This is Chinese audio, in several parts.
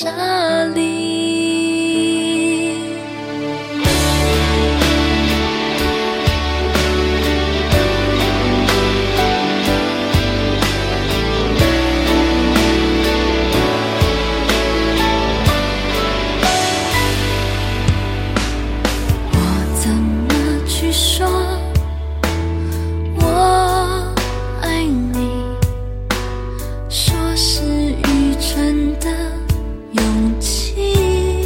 沙里。我怎么去说我爱你？说是愚蠢的勇气，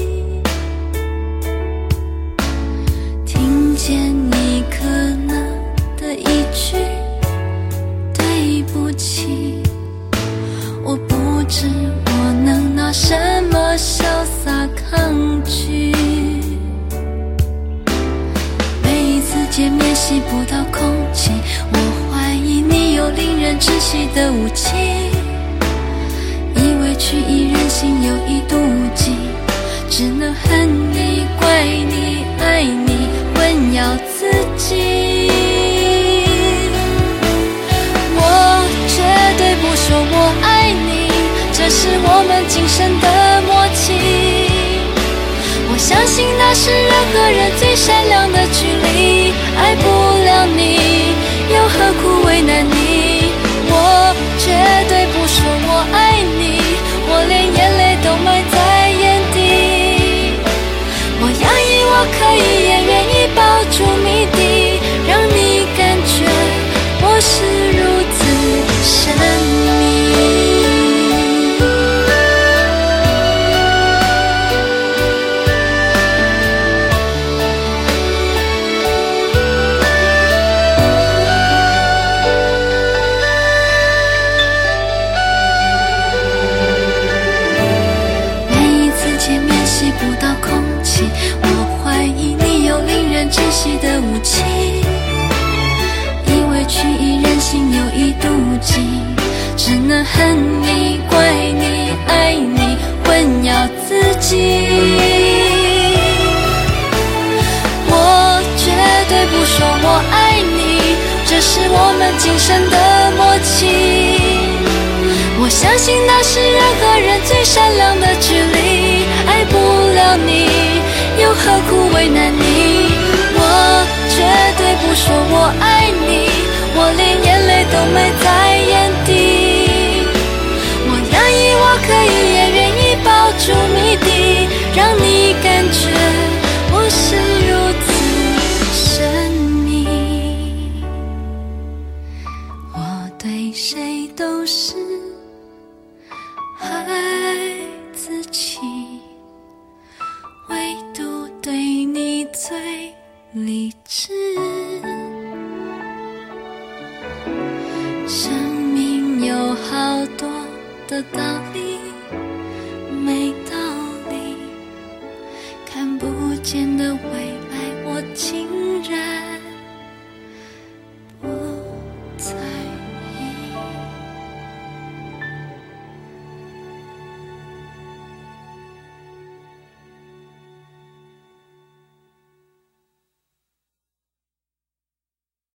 听见你可能的一句对不起，我不知我能拿什么潇洒抗拒。每一次见面吸不到空气，我怀疑你有令人窒息的武器，以为曲意人心有意妒忌，只能恨你怪你爱你混淆自己。我绝对不说我爱你，这是我们今生的默契。我相信那是人和人最善良的距离，爱不了你又何苦为难你。我绝对不说我爱你，我连眼泪都埋在眼底。我压抑我可以也愿意抱住谜底，让你感觉我是如此神秘。窒息的武器，以为曲意人心有意妒忌，只能恨你怪你爱你混淆自己。我绝对不说我爱你，这是我们今生的默契。我相信那是人和人最善良的距离，爱不了你又何苦为难你。我绝对不说我爱你，我连眼泪都埋在眼底。我压抑我可以也愿意抱住谜底，让你感觉我是如此神秘。我对谁都是爱自己，唯独对你最理智。生命有好多的道理没道理，看不见的未来我竟然